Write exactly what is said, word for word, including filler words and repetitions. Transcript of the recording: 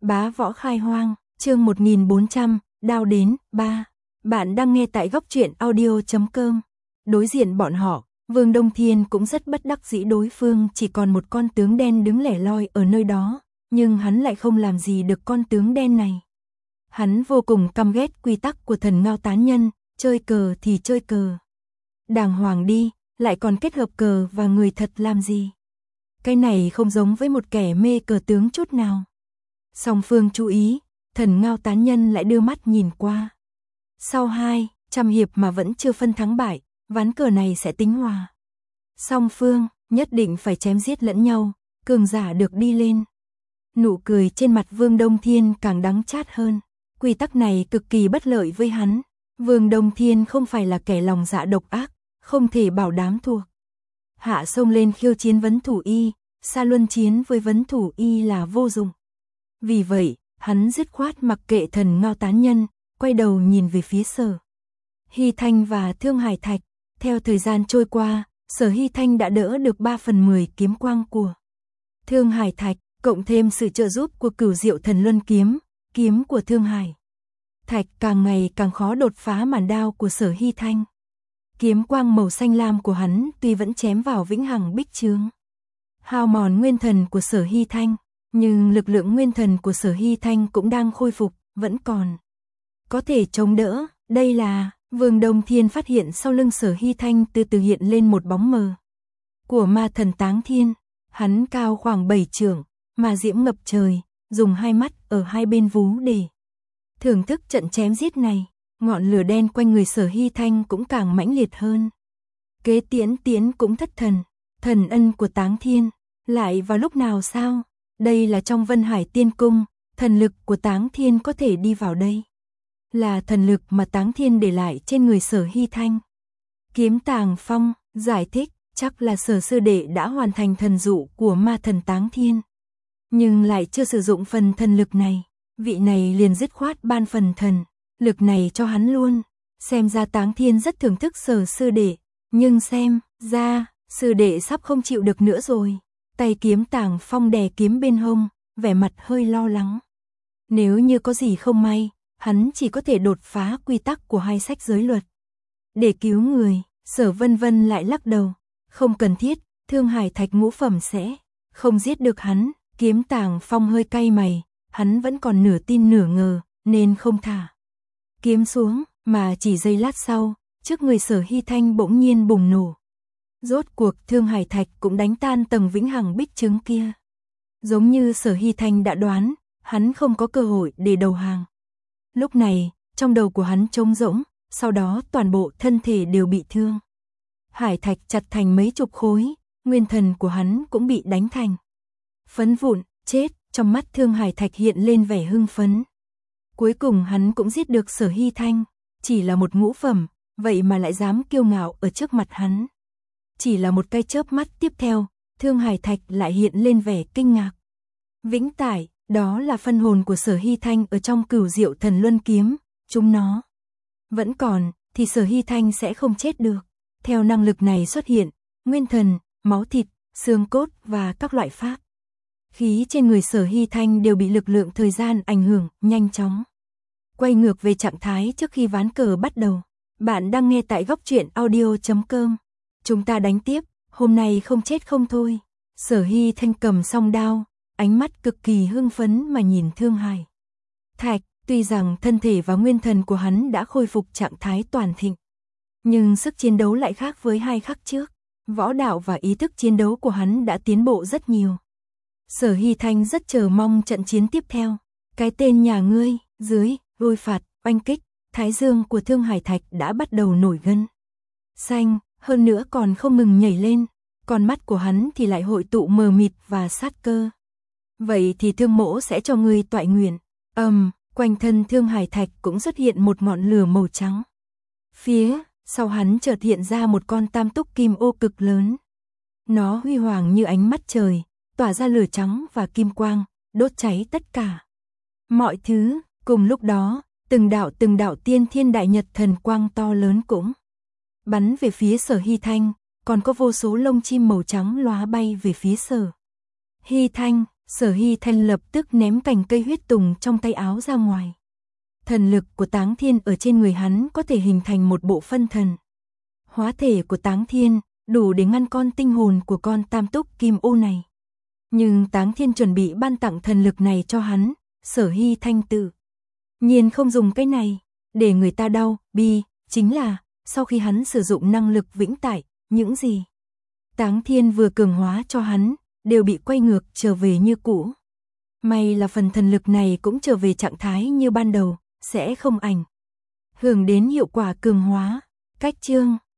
Bá võ khai hoang, chương một nghìn bốn trăm, đao đến, ba. Bạn đang nghe tại góc truyện audio chấm com. Đối diện bọn họ, Vương Đông Thiên cũng rất bất đắc dĩ, đối phương chỉ còn một con tướng đen đứng lẻ loi ở nơi đó, nhưng hắn lại không làm gì được con tướng đen này. Hắn vô cùng căm ghét quy tắc của Thần Ngao tán nhân, chơi cờ thì chơi cờ. Đàng hoàng đi, lại còn kết hợp cờ và người thật làm gì? Cái này không giống với một kẻ mê cờ tướng chút nào. Song phương chú ý, Thần Ngao tán nhân lại đưa mắt nhìn qua. Sau hai trăm hiệp mà vẫn chưa phân thắng bại, ván cờ này sẽ tính hòa. Song phương nhất định phải chém giết lẫn nhau, cường giả được đi lên. Nụ cười trên mặt Vương Đông Thiên càng đắng chát hơn. Quy tắc này cực kỳ bất lợi với hắn. Vương Đông Thiên không phải là kẻ lòng dạ độc ác, không thể bảo đảm thua. Hạ xông lên khiêu chiến vấn thủ y, xa luân chiến với vấn thủ y là vô dụng. Vì vậy, hắn dứt khoát mặc kệ Thần Ngao tán nhân, quay đầu nhìn về phía Sở Hy Thanh và Thương Hải Thạch. Theo thời gian trôi qua, Sở Hy Thanh đã đỡ được ba phần mười kiếm quang của Thương Hải Thạch, cộng thêm sự trợ giúp của Cửu Diệu Thần Luân kiếm, kiếm của Thương Hải Thạch càng ngày càng khó đột phá màn đao của Sở Hy Thanh. Kiếm quang màu xanh lam của hắn tuy vẫn chém vào vĩnh hằng bích chướng, hao mòn nguyên thần của Sở Hy Thanh, nhưng lực lượng nguyên thần của Sở Hy Thanh cũng đang khôi phục, vẫn còn có thể chống đỡ. Đây là Vương Đông Thiên phát hiện sau lưng Sở Hy Thanh từ từ hiện lên một bóng mờ của ma thần Táng Thiên. Hắn cao khoảng bảy trượng, mà diễm ngập trời, dùng hai mắt ở hai bên vú để thưởng thức trận chém giết này. Ngọn lửa đen quanh người Sở Hy Thanh cũng càng mãnh liệt hơn. Kế Tiễn Tiễn cũng thất thần. Thần ân của Táng Thiên lại vào lúc nào sao? Đây là trong Vân Hải Tiên Cung, thần lực của Táng Thiên có thể đi vào đây. Là thần lực mà Táng Thiên để lại trên người Sở Hy Thanh. Kiếm Tàng Phong giải thích, chắc là Sở sư đệ đã hoàn thành thần dụ của ma thần Táng Thiên, nhưng lại chưa sử dụng phần thần lực này. Vị này liền dứt khoát ban phần thần lực này cho hắn luôn. Xem ra Táng Thiên rất thưởng thức Sở sư đệ, nhưng xem ra sư đệ sắp không chịu được nữa rồi. Tay Kiếm Tàng Phong đè kiếm bên hông, vẻ mặt hơi lo lắng. Nếu như có gì không may, hắn chỉ có thể đột phá quy tắc của hai sách giới luật để cứu người. Sở Vân Vân lại lắc đầu, không cần thiết, Thương Hải Thạch ngũ phẩm sẽ không giết được hắn. Kiếm Tàng Phong hơi cay mày, hắn vẫn còn nửa tin nửa ngờ, nên không thả kiếm xuống, mà chỉ giây lát sau, trước người Sở Hy Thanh bỗng nhiên bùng nổ. Rốt cuộc Thương Hải Thạch cũng đánh tan tầng vĩnh hằng bích trướng kia. Giống như Sở Hy Thanh đã đoán, hắn không có cơ hội để đầu hàng. Lúc này, trong đầu của hắn trống rỗng, sau đó toàn bộ thân thể đều bị Thương Hải Thạch chặt thành mấy chục khối, nguyên thần của hắn cũng bị đánh thành phấn vụn, chết. Trong mắt Thương Hải Thạch hiện lên vẻ hưng phấn. Cuối cùng hắn cũng giết được Sở Hy Thanh, chỉ là một ngũ phẩm, vậy mà lại dám kiêu ngạo ở trước mặt hắn. Chỉ là một cái chớp mắt tiếp theo, Thương Hải Thạch lại hiện lên vẻ kinh ngạc. Vĩnh Tải, đó là phân hồn của Sở Hy Thanh ở trong Cửu Diệu Thần Luân kiếm, chúng nó vẫn còn, thì Sở Hy Thanh sẽ không chết được. Theo năng lực này xuất hiện, nguyên thần, máu thịt, xương cốt và các loại pháp khí trên người Sở Hy Thanh đều bị lực lượng thời gian ảnh hưởng, nhanh chóng quay ngược về trạng thái trước khi ván cờ bắt đầu. Bạn đang nghe tại góc truyện audio chấm com. Chúng ta đánh tiếp, hôm nay không chết không thôi. Sở Hy Thanh cầm song đao, ánh mắt cực kỳ hưng phấn mà nhìn Thương Hải Thạch. Tuy rằng thân thể và nguyên thần của hắn đã khôi phục trạng thái toàn thịnh, nhưng sức chiến đấu lại khác với hai khắc trước. Võ đạo và ý thức chiến đấu của hắn đã tiến bộ rất nhiều. Sở Hy Thanh rất chờ mong trận chiến tiếp theo. Cái tên nhà ngươi, dưới, lôi phạt, oanh kích, thái dương của Thương Hải Thạch đã bắt đầu nổi gân xanh, hơn nữa còn không ngừng nhảy lên. Con mắt của hắn thì lại hội tụ mờ mịt và sát cơ. Vậy thì Thương mỗ sẽ cho ngươi toại nguyện. Ầm, um, quanh thân Thương Hải Thạch cũng xuất hiện một ngọn lửa màu trắng. Phía sau hắn chợt hiện ra một con tam túc kim ô cực lớn. Nó huy hoàng như ánh mắt trời, tỏa ra lửa trắng và kim quang, đốt cháy tất cả mọi thứ. Cùng lúc đó, từng đạo từng đạo tiên thiên đại nhật thần quang to lớn cũng bắn về phía Sở Hy Thanh, còn có vô số lông chim màu trắng lóa bay về phía Sở Hy Thanh. Sở Hy Thanh lập tức ném cành cây huyết tùng trong tay áo ra ngoài. Thần lực của Táng Thiên ở trên người hắn có thể hình thành một bộ phân thần. Hóa thể của Táng Thiên đủ để ngăn con tinh hồn của con tam túc kim ô này. Nhưng Táng Thiên chuẩn bị ban tặng thần lực này cho hắn, Sở Hy Thanh tự nhiên không dùng cái này, để người ta đau, bi, chính là, sau khi hắn sử dụng năng lực vĩnh tại, những gì Táng Thiên vừa cường hóa cho hắn, đều bị quay ngược trở về như cũ. May là phần thần lực này cũng trở về trạng thái như ban đầu, sẽ không ảnh hưởng đến hiệu quả cường hóa. Cách chương